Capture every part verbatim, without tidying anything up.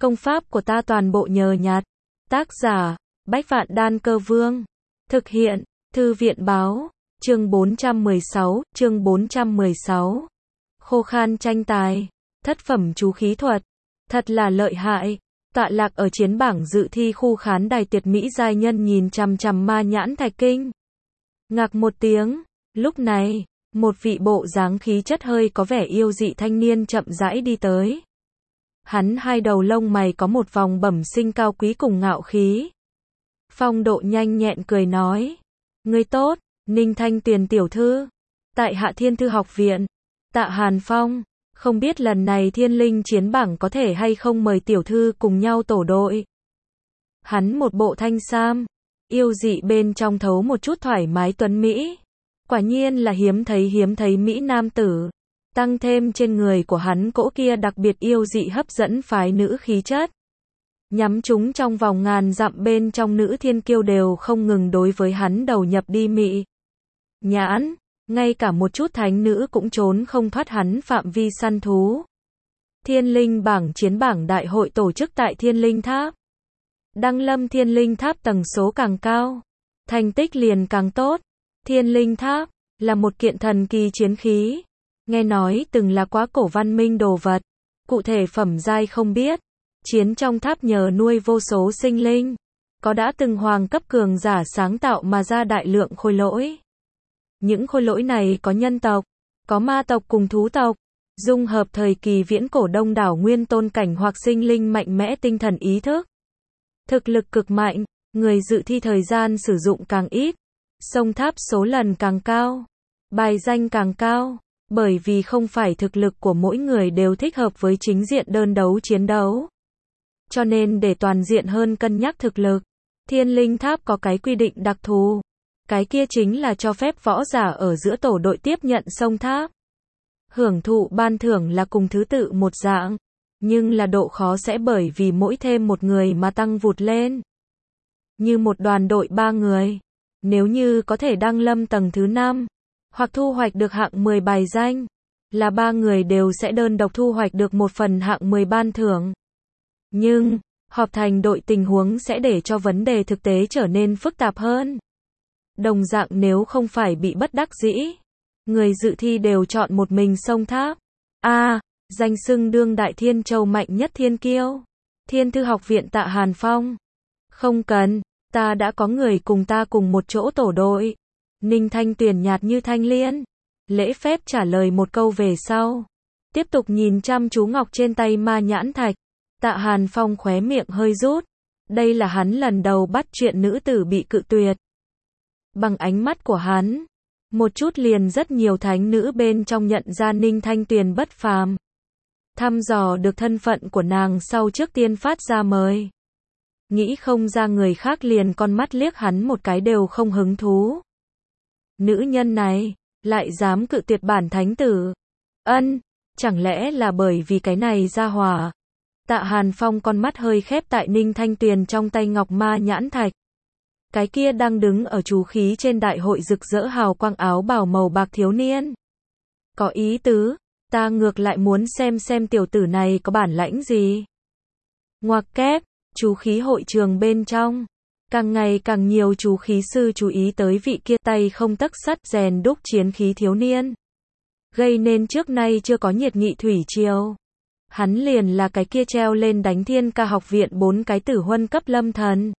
Công pháp của ta toàn bộ nhờ nhặt. Tác giả, Bách Vạn Đan Cơ Vương. Thực hiện, Thư viện Báo. Chương bốn trăm mười sáu, chương bốn trăm mười sáu. Khô khan tranh tài. Thất phẩm chú khí thuật. Thật là lợi hại. Tọa lạc ở chiến bảng dự thi khu khán đài Tiệt Mỹ giai nhân nhìn chằm chằm Ma Nhãn Thạch Kinh. Ngạc một tiếng, lúc này, một vị bộ dáng khí chất hơi có vẻ yêu dị thanh niên chậm rãi đi tới. Hắn hai đầu lông mày có một vòng bẩm sinh cao quý cùng ngạo khí. Phong độ nhanh nhẹn cười nói: "Ngươi tốt, Ninh Thanh Tuyền tiểu thư. Tại Hạ Thiên Thư học viện. Tạ Hàn Phong, không biết lần này Thiên Linh chiến bảng có thể hay không mời tiểu thư cùng nhau tổ đội." Hắn một bộ thanh sam, yêu dị bên trong thấu một chút thoải mái tuấn mỹ. Quả nhiên là hiếm thấy hiếm thấy mỹ nam tử. Tăng thêm trên người của hắn cỗ kia đặc biệt yêu dị hấp dẫn phái nữ khí chất. Nhắm chúng trong vòng ngàn dặm bên trong nữ thiên kiêu đều không ngừng đối với hắn đầu nhập đi mị. Nhãn, ngay cả một chút thánh nữ cũng trốn không thoát hắn phạm vi săn thú. Thiên Linh bảng chiến bảng đại hội tổ chức tại Thiên Linh Tháp. Đăng lâm Thiên Linh Tháp tầng số càng cao, thành tích liền càng tốt. Thiên Linh Tháp là một kiện thần kỳ chiến khí. Nghe nói từng là quá cổ văn minh đồ vật. Cụ thể phẩm giai không biết. Chiến trong tháp nhờ nuôi vô số sinh linh. Có đã từng hoàng cấp cường giả sáng tạo mà ra đại lượng khôi lỗi. Những khôi lỗi này có nhân tộc, có ma tộc cùng thú tộc. Dung hợp thời kỳ viễn cổ đông đảo nguyên tôn cảnh hoặc sinh linh mạnh mẽ tinh thần ý thức. Thực lực cực mạnh, người dự thi thời gian sử dụng càng ít. Sông tháp số lần càng cao. Bài danh càng cao. Bởi vì không phải thực lực của mỗi người đều thích hợp với chính diện đơn đấu chiến đấu. Cho nên để toàn diện hơn cân nhắc thực lực, Thiên Linh Tháp có cái quy định đặc thù. Cái kia chính là cho phép võ giả ở giữa tổ đội tiếp nhận sông tháp. Hưởng thụ ban thưởng là cùng thứ tự một dạng, nhưng là độ khó sẽ bởi vì mỗi thêm một người mà tăng vụt lên. Như một đoàn đội ba người, nếu như có thể đăng lâm tầng thứ năm, hoặc thu hoạch được hạng mười bài danh, là ba người đều sẽ đơn độc thu hoạch được một phần hạng mười ban thưởng. Nhưng, họp thành đội tình huống sẽ để cho vấn đề thực tế trở nên phức tạp hơn. Đồng dạng nếu không phải bị bất đắc dĩ, người dự thi đều chọn một mình sông tháp. A, à, danh xưng đương đại Thiên Châu mạnh nhất thiên kiêu. Thiên Thư học viện Tạ Hàn Phong. Không cần, ta đã có người cùng ta cùng một chỗ tổ đội. Ninh Thanh Tuyền nhạt như thanh liên. Lễ phép trả lời một câu về sau. Tiếp tục nhìn chăm chú ngọc trên tay Ma Nhãn Thạch. Tạ Hàn Phong khóe miệng hơi rút. Đây là hắn lần đầu bắt chuyện nữ tử bị cự tuyệt. Bằng ánh mắt của hắn, một chút liền rất nhiều thánh nữ bên trong nhận ra Ninh Thanh Tuyền bất phàm. Thăm dò được thân phận của nàng sau trước tiên phát ra mời. Nghĩ không ra người khác liền con mắt liếc hắn một cái đều không hứng thú. Nữ nhân này, lại dám cự tuyệt bản thánh tử. Ân, chẳng lẽ là bởi vì cái này ra hỏa. Tạ Hàn Phong con mắt hơi khép tại Ninh Thanh Tuyền trong tay ngọc Ma Nhãn Thạch. Cái kia đang đứng ở chú khí trên đại hội rực rỡ hào quang áo bào màu bạc thiếu niên. Có ý tứ, ta ngược lại muốn xem xem tiểu tử này có bản lãnh gì. Ngoặc kép, chú khí hội trường bên trong. Càng ngày càng nhiều chú khí sư chú ý tới vị kia tay không tấc sắt rèn đúc chiến khí thiếu niên. Gây nên trước nay chưa có nhiệt nghị thủy triều. Hắn liền là cái kia treo lên đánh Thiên Ca học viện bốn cái tử huân cấp lâm thần.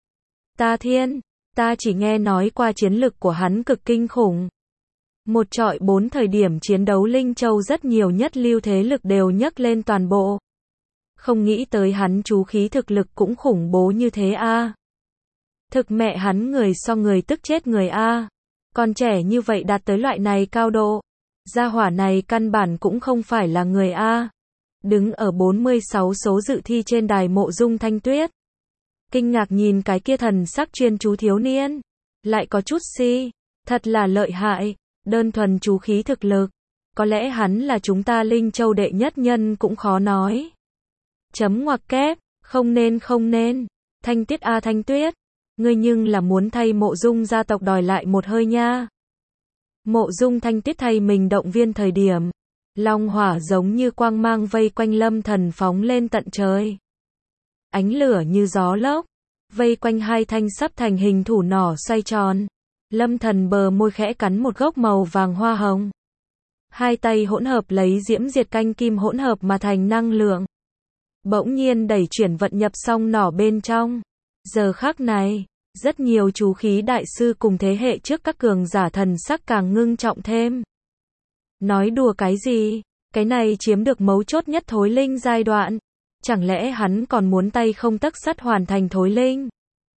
Ta thiên, ta chỉ nghe nói qua chiến lực của hắn cực kinh khủng. Một trọi bốn thời điểm chiến đấu Linh Châu rất nhiều nhất lưu thế lực đều nhấc lên toàn bộ. Không nghĩ tới hắn chú khí thực lực cũng khủng bố như thế a. À. Thực mẹ hắn người so người tức chết người a. À. Còn trẻ như vậy đạt tới loại này cao độ. Gia hỏa này căn bản cũng không phải là người a. À. Đứng ở bốn mươi sáu số dự thi trên đài Mộ Dung Thanh Tuyết. Kinh ngạc nhìn cái kia thần sắc chuyên chú thiếu niên. Lại có chút si. Thật là lợi hại. Đơn thuần chú khí thực lực. Có lẽ hắn là chúng ta Linh Châu đệ nhất nhân cũng khó nói. Chấm ngoặc kép. Không nên không nên. Thanh Tuyết a Thanh Tuyết. Ngươi nhưng là muốn thay Mộ Dung gia tộc đòi lại một hơi nha. Mộ Dung Thanh Tuyết thay mình động viên thời điểm. Long hỏa giống như quang mang vây quanh lâm thần phóng lên tận trời. ánh lửa như gió lốc, vây quanh hai thanh sắp thành hình thủ nỏ xoay tròn. Lâm Thần bờ môi khẽ cắn một gốc màu vàng hoa hồng. Hai tay hỗn hợp lấy diễm diệt canh kim hỗn hợp mà thành năng lượng. Bỗng nhiên đẩy chuyển vận nhập xong nỏ bên trong. Giờ khắc này, rất nhiều chú khí đại sư cùng thế hệ trước các cường giả thần sắc càng ngưng trọng thêm. Nói đùa cái gì? Cái này chiếm được mấu chốt nhất thối linh giai đoạn. Chẳng lẽ hắn còn muốn tay không tấc sắt hoàn thành thối linh?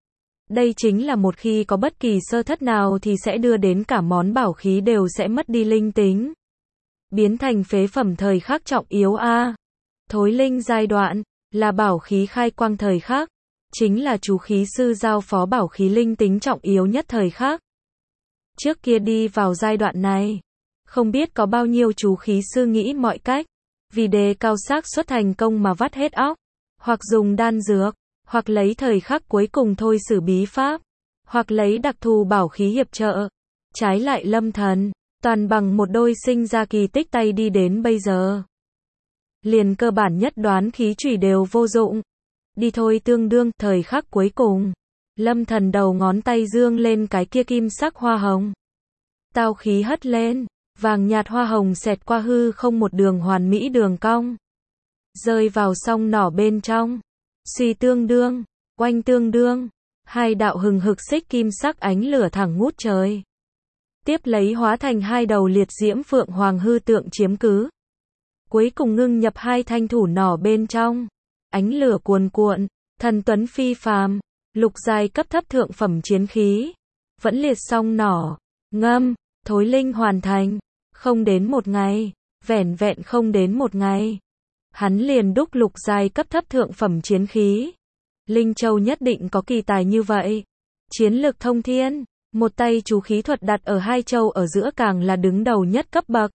Đây chính là một khi có bất kỳ sơ thất nào thì sẽ đưa đến cả món bảo khí đều sẽ mất đi linh tính. Biến thành phế phẩm thời khắc trọng yếu a. À. Thối linh giai đoạn, là bảo khí khai quang thời khắc. Chính là chú khí sư giao phó bảo khí linh tính trọng yếu nhất thời khắc. Trước kia đi vào giai đoạn này, không biết có bao nhiêu chú khí sư nghĩ mọi cách, vì đề cao xác suất thành công mà vắt hết óc, hoặc dùng đan dược, hoặc lấy thời khắc cuối cùng thôi xử bí pháp, hoặc lấy đặc thù bảo khí hiệp trợ. Trái lại Lâm Thần, toàn bằng một đôi sinh ra kỳ tích tay đi đến bây giờ. Liền cơ bản nhất đoán khí chủy đều vô dụng. Đi thôi tương đương, thời khắc cuối cùng. Lâm Thần đầu ngón tay dương lên cái kia kim sắc hoa hồng. Tao khí hất lên, vàng nhạt hoa hồng xẹt qua hư không một đường hoàn mỹ đường cong. Rơi vào song nỏ bên trong. Suy tương đương, oanh tương đương. Hai đạo hừng hực xích kim sắc ánh lửa thẳng ngút trời. Tiếp lấy hóa thành hai đầu liệt diễm phượng hoàng hư tượng chiếm cứ. Cuối cùng ngưng nhập hai thanh thủ nỏ bên trong. Ánh lửa cuồn cuộn, thần tuấn phi phàm, lục giai cấp thấp thượng phẩm chiến khí. Vẫn liệt song nỏ, ngâm, thối linh hoàn thành. Không đến một ngày, vẻn vẹn không đến một ngày. Hắn liền đúc lục giai cấp thấp thượng phẩm chiến khí. Linh Châu nhất định có kỳ tài như vậy. Chiến lực thông thiên, một tay chú khí thuật đặt ở hai châu ở giữa càng là đứng đầu nhất cấp bậc.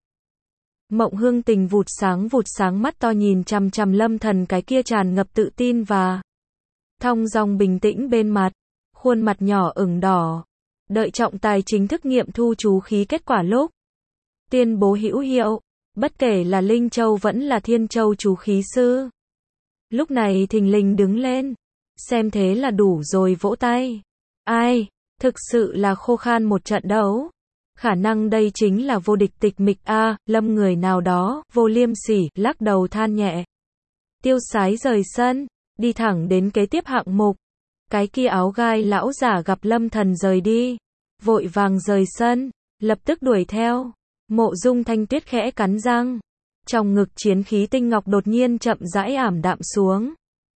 Mộng Hương Tình vụt sáng vụt sáng mắt to nhìn chằm chằm Lâm Thần cái kia tràn ngập tự tin và thong dong bình tĩnh bên mặt, khuôn mặt nhỏ ửng đỏ. Đợi trọng tài chính thức nghiệm thu chú khí kết quả lúc tuyên bố hữu hiệu, bất kể là Linh Châu vẫn là Thiên Châu chú khí sư. Lúc này thình lình đứng lên, xem thế là đủ rồi vỗ tay. Ai, thực sự là khô khan một trận đấu. Khả năng đây chính là vô địch tịch mịch a. À, Lâm người nào đó, vô liêm sỉ, lắc đầu than nhẹ. Tiêu Sái rời sân, đi thẳng đến kế tiếp hạng mục. Cái kia áo gai lão giả gặp Lâm Thần rời đi, vội vàng rời sân, lập tức đuổi theo. Mộ Dung Thanh Tuyết khẽ cắn răng, trong ngực chiến khí tinh ngọc đột nhiên chậm rãi ảm đạm xuống.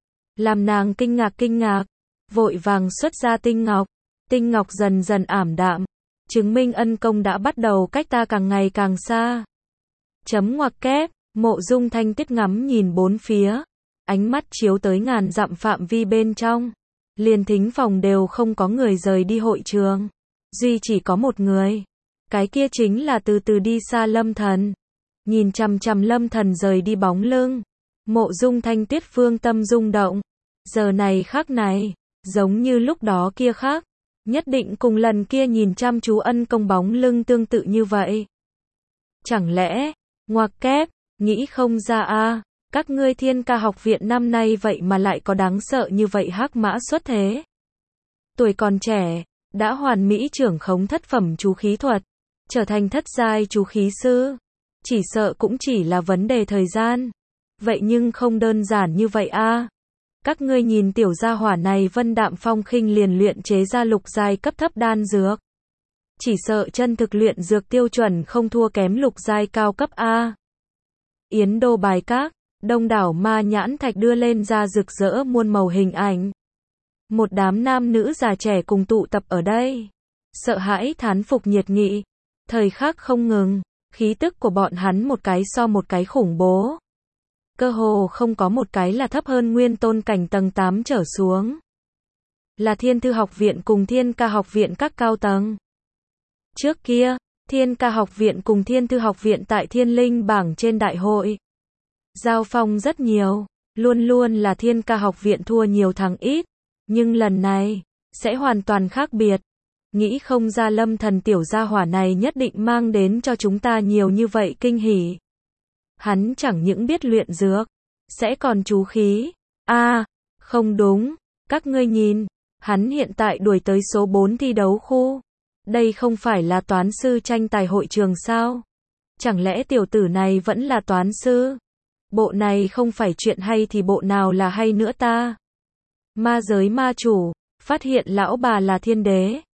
Làm nàng kinh ngạc kinh ngạc, vội vàng xuất ra tinh ngọc. Tinh ngọc dần dần ảm đạm, chứng minh ân công đã bắt đầu cách ta càng ngày càng xa. Chấm ngoặc kép, Mộ Dung Thanh Tuyết ngắm nhìn bốn phía, ánh mắt chiếu tới ngàn dặm phạm vi bên trong. Liền thính phòng đều không có người rời đi hội trường, duy chỉ có một người. Cái kia chính là từ từ đi xa Lâm Thần. Nhìn chằm chằm Lâm Thần rời đi bóng lưng, Mộ Dung Thanh Tuyết phương tâm rung động. Giờ này khắc này, giống như lúc đó kia khác, nhất định cùng lần kia nhìn chăm chú ân công bóng lưng tương tự như vậy. Chẳng lẽ, ngoặc kép, nghĩ không ra a, à, các ngươi Thiên Ca học viện năm nay vậy mà lại có đáng sợ như vậy hắc mã xuất thế. Tuổi còn trẻ, đã hoàn mỹ trưởng khống thất phẩm chú khí thuật, trở thành thất giai chú khí sư, chỉ sợ cũng chỉ là vấn đề thời gian. Vậy nhưng không đơn giản như vậy a. À. Các ngươi nhìn tiểu gia hỏa này vân đạm phong khinh liền luyện chế ra lục giai cấp thấp đan dược. Chỉ sợ chân thực luyện dược tiêu chuẩn không thua kém lục giai cao cấp a. Yến Đô bài các, đông đảo ma nhãn thạch đưa lên ra rực rỡ muôn màu hình ảnh. Một đám nam nữ già trẻ cùng tụ tập ở đây, sợ hãi thán phục nhiệt nghị, thời khắc không ngừng, khí tức của bọn hắn một cái so một cái khủng bố. Cơ hồ không có một cái là thấp hơn nguyên tôn cảnh tầng tám trở xuống. Là Thiên Thư học viện cùng Thiên Ca học viện các cao tầng. Trước kia, Thiên Ca học viện cùng Thiên Thư học viện tại Thiên Linh bảng trên đại hội giao phong rất nhiều, luôn luôn là Thiên Ca học viện thua nhiều thắng ít, nhưng lần này sẽ hoàn toàn khác biệt. Nghĩ không ra Lâm Thần tiểu gia hỏa này nhất định mang đến cho chúng ta nhiều như vậy kinh hỉ. Hắn chẳng những biết luyện dược, sẽ còn chú khí. A, à, Không đúng, các ngươi nhìn, hắn hiện tại đuổi tới số bốn thi đấu khu. Đây không phải là toán sư tranh tài hội trường sao? Chẳng lẽ tiểu tử này vẫn là toán sư? Bộ này không phải chuyện hay thì bộ nào là hay nữa ta? Ma giới ma chủ, phát hiện lão bà là thiên đế.